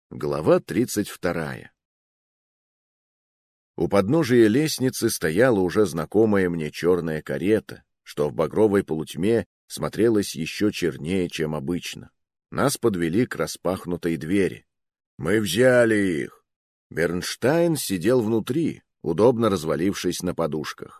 Глава 32. У подножия лестницы стояла уже знакомая мне черная карета, что в багровой полутьме смотрелась еще чернее, чем обычно. Нас подвели к распахнутой двери. «Мы взяли их!» Бернштайн сидел внутри, удобно развалившись на подушках.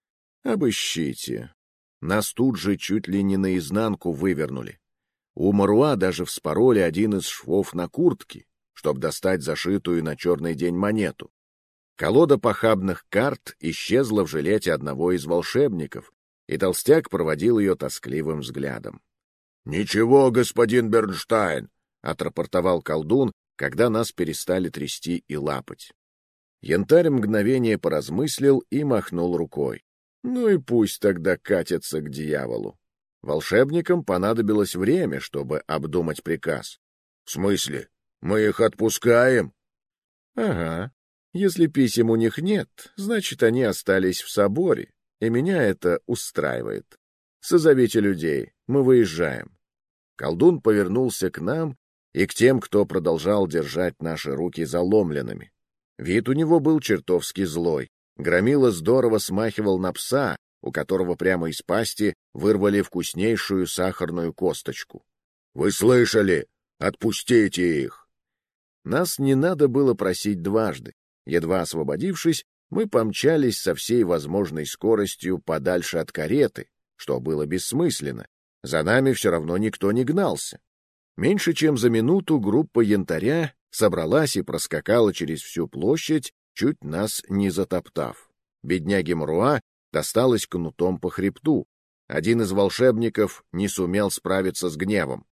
«Обыщите». Нас тут же чуть ли не наизнанку вывернули. У Маруа даже вспороли один из швов на куртке, чтобы достать зашитую на черный день монету. Колода похабных карт исчезла в жилете одного из волшебников, и толстяк проводил ее тоскливым взглядом. — Ничего, господин Бернштайн, — отрапортовал колдун, когда нас перестали трясти и лапать. Янтарь мгновение поразмыслил и махнул рукой. Ну и пусть тогда катятся к дьяволу. Волшебникам понадобилось время, чтобы обдумать приказ. — В смысле? Мы их отпускаем? — Ага. Если писем у них нет, значит, они остались в соборе, и меня это устраивает. Созовите людей, мы выезжаем. Колдун повернулся к нам и к тем, кто продолжал держать наши руки заломленными. Вид у него был чертовски злой. Громила здорово смахивал на пса, у которого прямо из пасти вырвали вкуснейшую сахарную косточку. — Вы слышали? Отпустите их! Нас не надо было просить дважды. Едва освободившись, мы помчались со всей возможной скоростью подальше от кареты, что было бессмысленно. За нами все равно никто не гнался. Меньше чем за минуту группа янтаря собралась и проскакала через всю площадь, чуть нас не затоптав. Бедняге Маруа досталось кнутом по хребту. Один из волшебников не сумел справиться с гневом.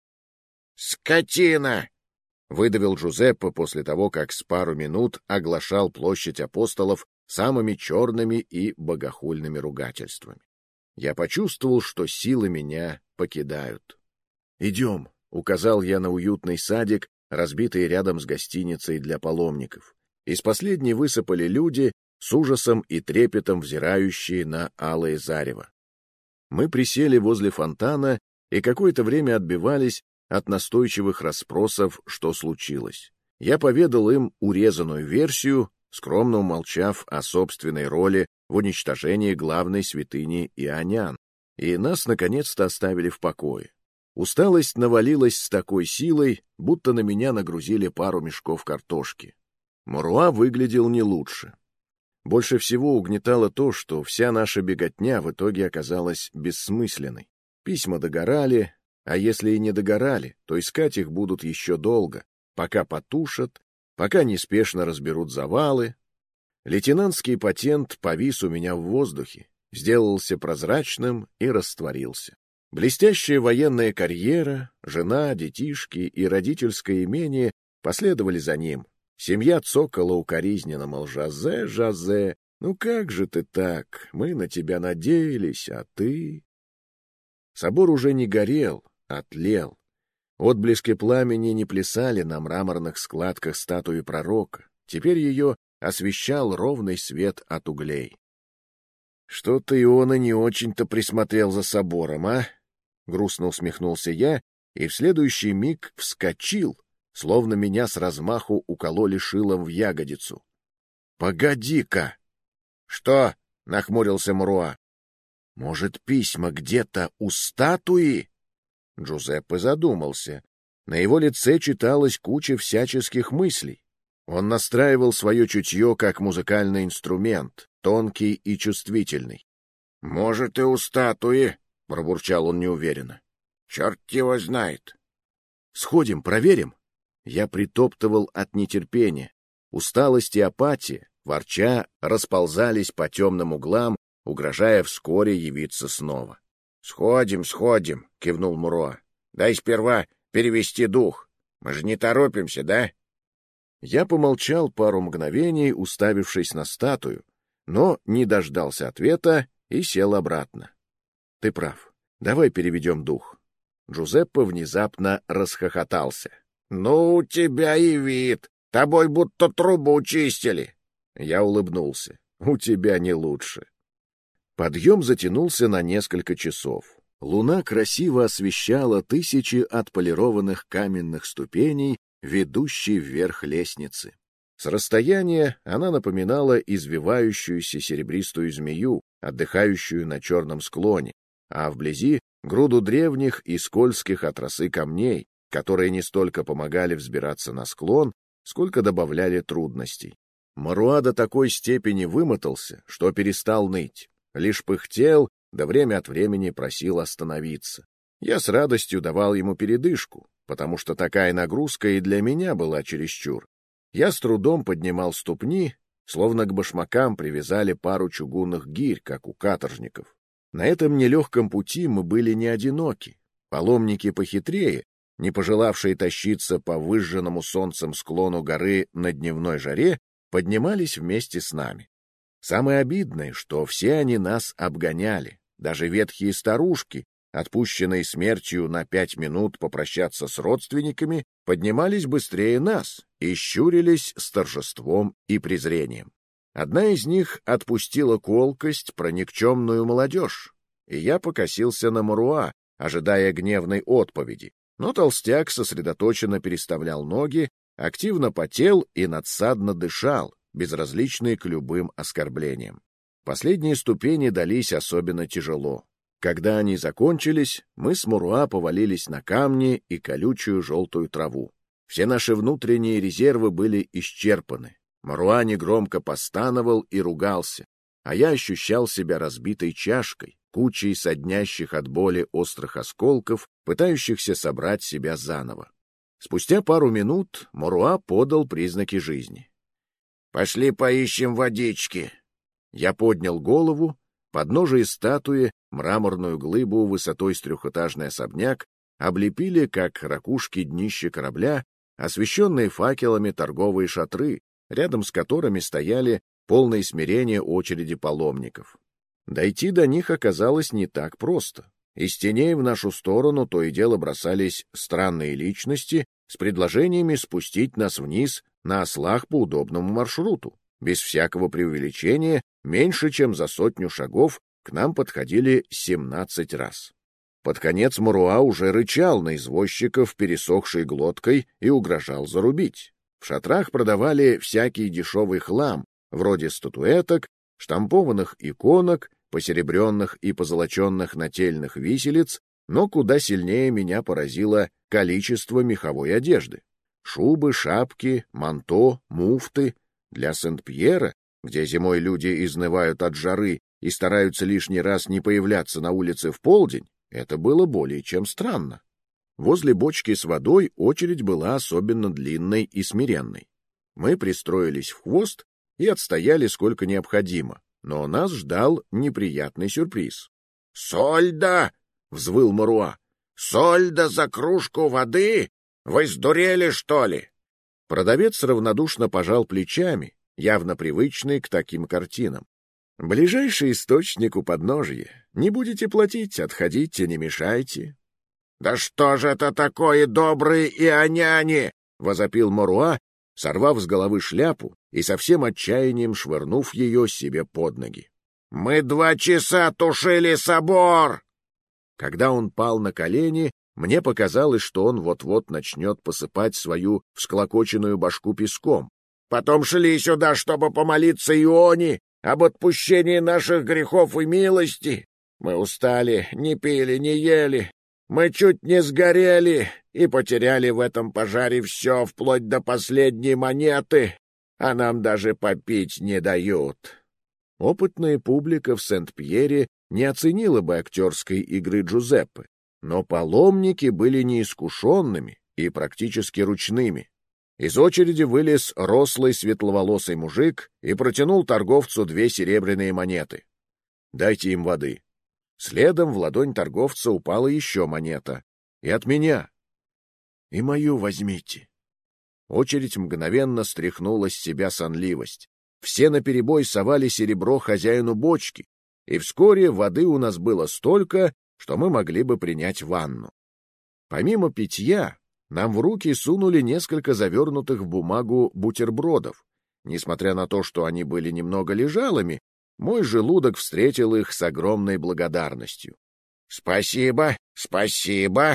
«Скотина!» — выдавил Джузеппе после того, как с пару минут оглашал площадь апостолов самыми черными и богохульными ругательствами. Я почувствовал, что силы меня покидают. «Идем», — указал я на уютный садик, разбитый рядом с гостиницей для паломников. Из последней высыпали люди, с ужасом и трепетом взирающие на алое зарево. Мы присели возле фонтана и какое-то время отбивались от настойчивых расспросов, что случилось. Я поведал им урезанную версию, скромно умолчав о собственной роли в уничтожении главной святыни ионян, и нас наконец-то оставили в покое. Усталость навалилась с такой силой, будто на меня нагрузили пару мешков картошки. Маруа выглядел не лучше. Больше всего угнетало то, что вся наша беготня в итоге оказалась бессмысленной. Письма догорали, а если и не догорали, то искать их будут еще долго, пока потушат, пока неспешно разберут завалы. Лейтенантский патент повис у меня в воздухе, сделался прозрачным и растворился. Блестящая военная карьера, жена, детишки и родительское имение последовали за ним. Семья цокала укоризненно, мол, Жозе, Жозе, ну как же ты так? Мы на тебя надеялись, а ты... Собор уже не горел, а тлел. Отблески пламени не плясали на мраморных складках статуи пророка. Теперь ее освещал ровный свет от углей. Что-то Иона не очень-то присмотрел за собором, а? Грустно усмехнулся я, и в следующий миг вскочил, словно меня с размаху укололи шилом в ягодицу. — Погоди-ка! — Что? — нахмурился Маруа. — Может, письма где-то у статуи? Джузеппе задумался. На его лице читалась куча всяческих мыслей. Он настраивал свое чутье как музыкальный инструмент, тонкий и чувствительный. — Может, и у статуи, — пробурчал он неуверенно. — Черт его знает. — Сходим, проверим. Я притоптывал от нетерпения. Усталость и апатия, ворча, расползались по темным углам, угрожая вскоре явиться снова. — Сходим, сходим, — кивнул Маруа. — Дай сперва перевести дух. Мы же не торопимся, да? Я помолчал пару мгновений, уставившись на статую, но не дождался ответа и сел обратно. — Ты прав. Давай переведем дух. Джузеппе внезапно расхохотался. — Ну, у тебя и вид. Тобой будто трубу чистили. Я улыбнулся. — У тебя не лучше. Подъем затянулся на несколько часов. Луна красиво освещала тысячи отполированных каменных ступеней, ведущей вверх лестницы. С расстояния она напоминала извивающуюся серебристую змею, отдыхающую на черном склоне, а вблизи — груду древних и скользких от росы камней, которые не столько помогали взбираться на склон, сколько добавляли трудностей. Маруа до такой степени вымотался, что перестал ныть, лишь пыхтел, да время от времени просил остановиться. Я с радостью давал ему передышку, потому что такая нагрузка и для меня была чересчур. Я с трудом поднимал ступни, словно к башмакам привязали пару чугунных гирь, как у каторжников. На этом нелегком пути мы были не одиноки. Паломники похитрее, не пожелавшие тащиться по выжженному солнцем склону горы на дневной жаре, поднимались вместе с нами. Самое обидное, что все они нас обгоняли, даже ветхие старушки, отпущенные смертью на 5 минут попрощаться с родственниками, поднимались быстрее нас и щурились с торжеством и презрением. Одна из них отпустила колкость про никчемную молодежь, и я покосился на Маруа, ожидая гневной отповеди, но толстяк сосредоточенно переставлял ноги, активно потел и надсадно дышал, безразличный к любым оскорблениям. Последние ступени дались особенно тяжело. Когда они закончились, мы с Маруа повалились на камни и колючую желтую траву. Все наши внутренние резервы были исчерпаны. Маруа негромко постановал и ругался, а я ощущал себя разбитой чашкой, кучей соднящих от боли острых осколков, пытающихся собрать себя заново. Спустя пару минут Маруа подал признаки жизни. «Пошли поищем водички». Я поднял голову. Подножие статуи, мраморную глыбу высотой с трехэтажный особняк, облепили, как ракушки днище корабля, освещенные факелами торговые шатры, рядом с которыми стояли полные смирения очереди паломников. Дойти до них оказалось не так просто. Из теней в нашу сторону то и дело бросались странные личности с предложениями спустить нас вниз на ослах по удобному маршруту. Без всякого преувеличения, меньше чем за 100 шагов к нам подходили 17 раз. Под конец Маруа уже рычал на извозчиков пересохшей глоткой и угрожал зарубить. В шатрах продавали всякий дешевый хлам, вроде статуэток, штампованных иконок, посеребренных и позолоченных нательных виселиц, но куда сильнее меня поразило количество меховой одежды. Шубы, шапки, манто, муфты. Для Сент-Пьера, где зимой люди изнывают от жары и стараются лишний раз не появляться на улице в полдень, это было более чем странно. Возле бочки с водой очередь была особенно длинной и смиренной. Мы пристроились в хвост и отстояли сколько необходимо, но нас ждал неприятный сюрприз. — Сольда! — взвыл Маруа. — Сольда за кружку воды? Вы сдурели, что ли? Продавец равнодушно пожал плечами, явно привычный к таким картинам. «Ближайший источник у подножья. Не будете платить, отходите, не мешайте». «Да что же это такое, добрые ионяне!» — возопил Маруа, сорвав с головы шляпу и со всем отчаянием швырнув ее себе под ноги. «Мы 2 часа тушили собор!» Когда он пал на колени, мне показалось, что он вот-вот начнет посыпать свою всклокоченную башку песком. Потом шли сюда, чтобы помолиться Ионе об отпущении наших грехов и милости. Мы устали, не пили, не ели. Мы чуть не сгорели и потеряли в этом пожаре все, вплоть до последней монеты, а нам даже попить не дают. Опытная публика в Сент-Пьере не оценила бы актерской игры Джузеппе. Но паломники были неискушенными и практически ручными. Из очереди вылез рослый светловолосый мужик и протянул торговцу 2 серебряные монеты. «Дайте им воды». Следом в ладонь торговца упала еще монета. «И от меня». «И мою возьмите». Очередь мгновенно стряхнула с себя сонливость. Все наперебой совали серебро хозяину бочки, и вскоре воды у нас было столько, что мы могли бы принять ванну. Помимо питья, нам в руки сунули несколько завернутых в бумагу бутербродов. Несмотря на то, что они были немного лежалыми, мой желудок встретил их с огромной благодарностью. — Спасибо, спасибо!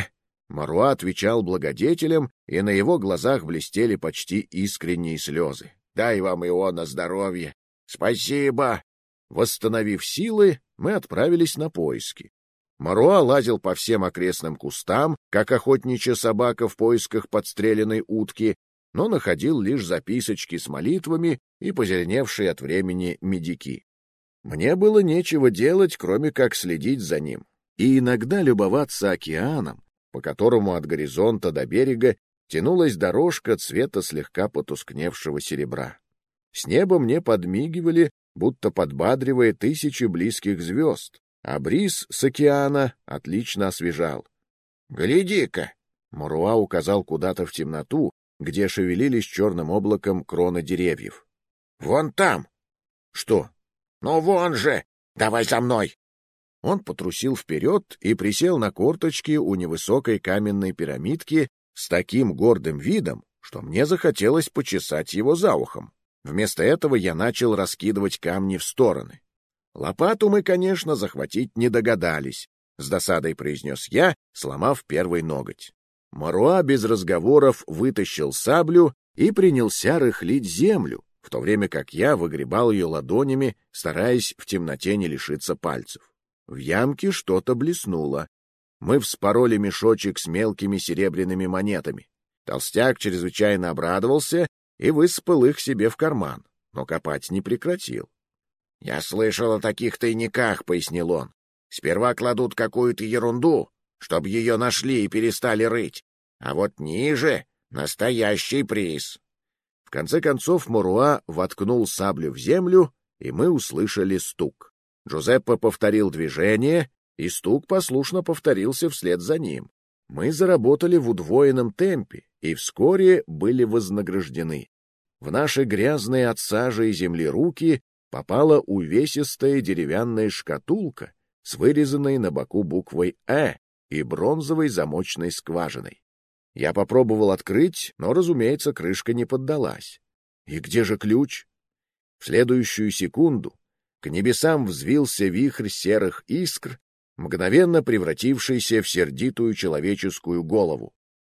Маруа отвечал благодетелем, и на его глазах блестели почти искренние слезы. «Дай вам, Иона, здоровья! Спасибо!» Восстановив силы, мы отправились на поиски. Маруа лазил по всем окрестным кустам, как охотничья собака в поисках подстреленной утки, но находил лишь записочки с молитвами и позеленевшие от времени медики. Мне было нечего делать, кроме как следить за ним, и иногда любоваться океаном, по которому от горизонта до берега тянулась дорожка цвета слегка потускневшего серебра. С неба мне подмигивали, будто подбадривая тысячи близких звезд, а бриз с океана отлично освежал. «Гляди-ка!» — Маруа указал куда-то в темноту, где шевелились черным облаком кроны деревьев. «Вон там!» «Что?» «Ну вон же! Давай за мной!» Он потрусил вперед и присел на корточки у невысокой каменной пирамидки с таким гордым видом, что мне захотелось почесать его за ухом. Вместо этого я начал раскидывать камни в стороны. Лопату мы, конечно, захватить не догадались, — с досадой произнес я, сломав первый ноготь. Маруа без разговоров вытащил саблю и принялся рыхлить землю, в то время как я выгребал ее ладонями, стараясь в темноте не лишиться пальцев. В ямке что-то блеснуло. Мы вспороли мешочек с мелкими серебряными монетами. Толстяк чрезвычайно обрадовался и высыпал их себе в карман, но копать не прекратил. — Я слышал о таких тайниках, — пояснил он. — Сперва кладут какую-то ерунду, чтобы ее нашли и перестали рыть, а вот ниже — настоящий приз. В конце концов Маруа воткнул саблю в землю, и мы услышали стук. Джузеппе повторил движение, и стук послушно повторился вслед за ним. Мы заработали в удвоенном темпе и вскоре были вознаграждены. В наши грязные от сажи и земли руки попала увесистая деревянная шкатулка с вырезанной на боку буквой «Э» и бронзовой замочной скважиной. Я попробовал открыть, но, разумеется, крышка не поддалась. И где же ключ? В следующую секунду к небесам взвился вихрь серых искр, мгновенно превратившийся в сердитую человеческую голову.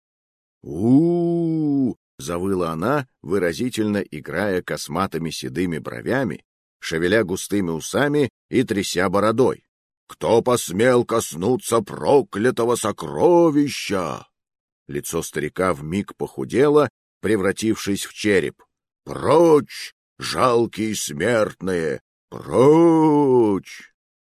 «У-у-у!» — завыла она, выразительно играя косматыми седыми бровями, шевеля густыми усами и тряся бородой. «Кто посмел коснуться проклятого сокровища?» Лицо старика вмиг похудело, превратившись в череп. «Прочь, жалкие смертные! Прочь!»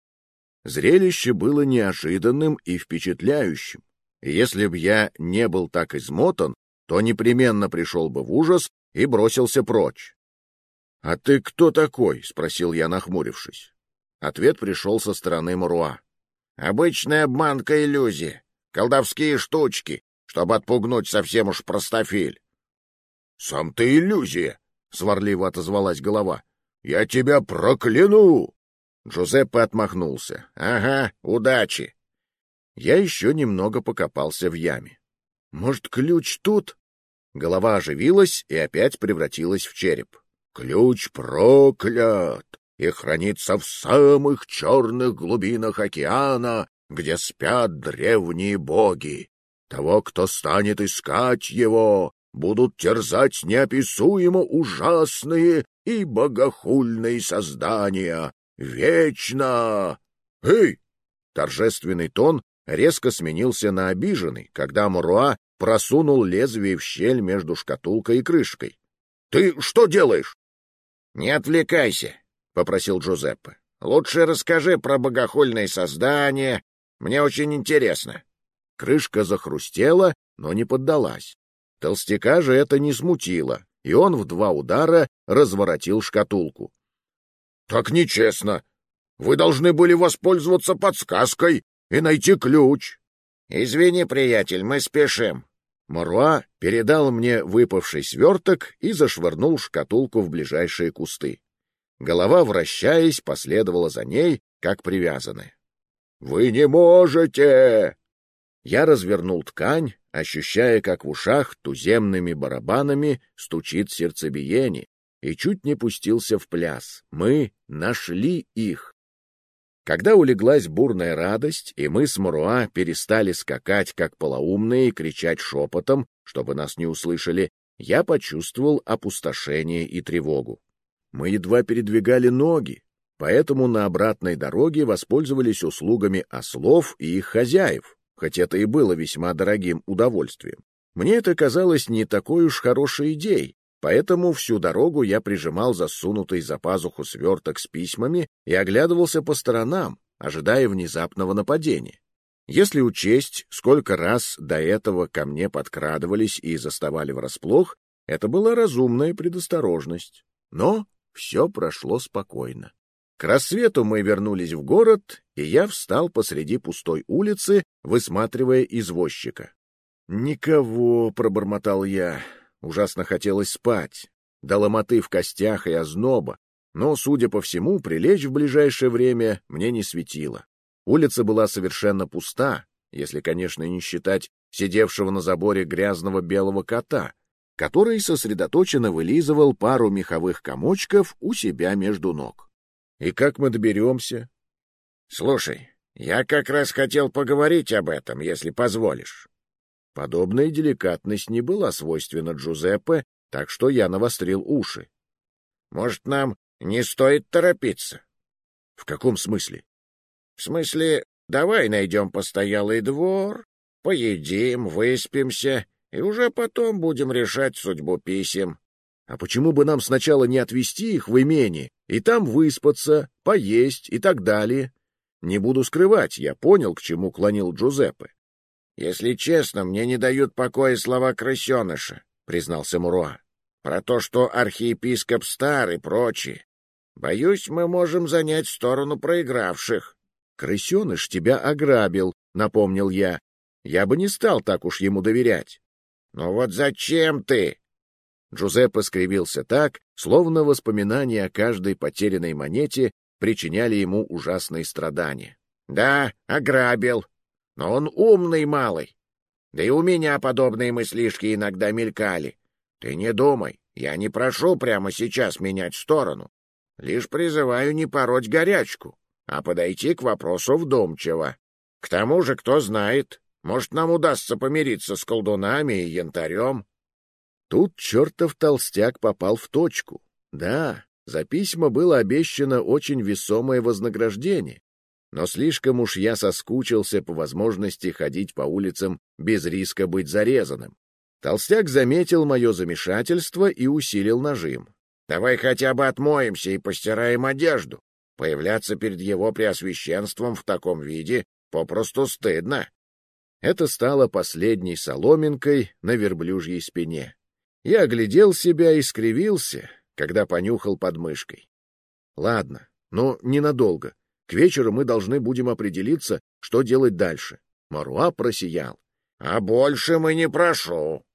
Зрелище было неожиданным и впечатляющим, и если б я не был так измотан, то непременно пришел бы в ужас и бросился прочь. — А ты кто такой? — спросил я, нахмурившись. Ответ пришел со стороны Маруа. — Обычная обманка-иллюзия, колдовские штучки, чтобы отпугнуть совсем уж простофиль. — Сам ты иллюзия! — сварливо отозвалась голова. — Я тебя прокляну! Джузеппе отмахнулся. — Ага, удачи! Я еще немного покопался в яме. — Может, ключ тут? Голова оживилась и опять превратилась в череп. — Ключ проклят и хранится в самых черных глубинах океана, где спят древние боги. Того, кто станет искать его, будут терзать неописуемо ужасные и богохульные создания. Вечно! Эй! Торжественный тон резко сменился на обиженный, когда Маруа просунул лезвие в щель между шкатулкой и крышкой. — Ты что делаешь? — Не отвлекайся, — попросил Джузеппе. — Лучше расскажи про богохульные создания. Мне очень интересно. Крышка захрустела, но не поддалась. Толстяка же это не смутило, и он в 2 удара разворотил шкатулку. — Так нечестно. Вы должны были воспользоваться подсказкой и найти ключ. — Извини, приятель, мы спешим. Маруа передал мне выпавший сверток и зашвырнул шкатулку в ближайшие кусты. Голова, вращаясь, последовала за ней, как привязанная. — Вы не можете! Я развернул ткань, ощущая, как в ушах туземными барабанами стучит сердцебиение, и чуть не пустился в пляс. Мы нашли их. Когда улеглась бурная радость, и мы с Маруа перестали скакать, как полоумные, и кричать шепотом, чтобы нас не услышали, я почувствовал опустошение и тревогу. Мы едва передвигали ноги, поэтому на обратной дороге воспользовались услугами ослов и их хозяев, хоть это и было весьма дорогим удовольствием. Мне это казалось не такой уж хорошей идеей, поэтому всю дорогу я прижимал засунутый за пазуху сверток с письмами и оглядывался по сторонам, ожидая внезапного нападения. Если учесть, сколько раз до этого ко мне подкрадывались и заставали врасплох, это была разумная предосторожность. Но все прошло спокойно. К рассвету мы вернулись в город, и я встал посреди пустой улицы, высматривая извозчика. «Никого», — пробормотал я. Ужасно хотелось спать, до ломоты в костях и озноба, но, судя по всему, прилечь в ближайшее время мне не светило. Улица была совершенно пуста, если, конечно, не считать сидевшего на заборе грязного белого кота, который сосредоточенно вылизывал пару меховых комочков у себя между ног. «И как мы доберемся?» «Слушай, я как раз хотел поговорить об этом, если позволишь». Подобная деликатность не была свойственна Джузеппе, так что я навострил уши. «Может, нам не стоит торопиться?» «В каком смысле?» «В смысле, давай найдем постоялый двор, поедим, выспимся, и уже потом будем решать судьбу писем». «А почему бы нам сначала не отвезти их в имение, и там выспаться, поесть и так далее?» Не буду скрывать, я понял, к чему клонил Джузеппе. «Если честно, мне не дают покоя слова крысеныша», — признался Маруа. «Про то, что архиепископ стар и прочее. Боюсь, мы можем занять сторону проигравших». «Крысеныш тебя ограбил», — напомнил я. «Я бы не стал так уж ему доверять». «Ну вот зачем ты?» Джузеппе скривился так, словно воспоминания о каждой потерянной монете причиняли ему ужасные страдания. «Да, ограбил. Но он умный малый. Да и у меня подобные мыслишки иногда мелькали. Ты не думай, я не прошу прямо сейчас менять сторону. Лишь призываю не пороть горячку, а подойти к вопросу вдумчиво. К тому же, кто знает, может, нам удастся помириться с колдунами и янтарем». Тут чертов толстяк попал в точку. Да, за письма было обещано очень весомое вознаграждение, но слишком уж я соскучился по возможности ходить по улицам без риска быть зарезанным. Толстяк заметил мое замешательство и усилил нажим. «Давай хотя бы отмоемся и постираем одежду. Появляться перед его преосвященством в таком виде попросту стыдно». Это стало последней соломинкой на верблюжьей спине. Я оглядел себя и скривился, когда понюхал подмышкой. Ладно, но ненадолго. К вечеру мы должны будем определиться, что делать дальше. Маруа просиял. — А больше мы не прошу.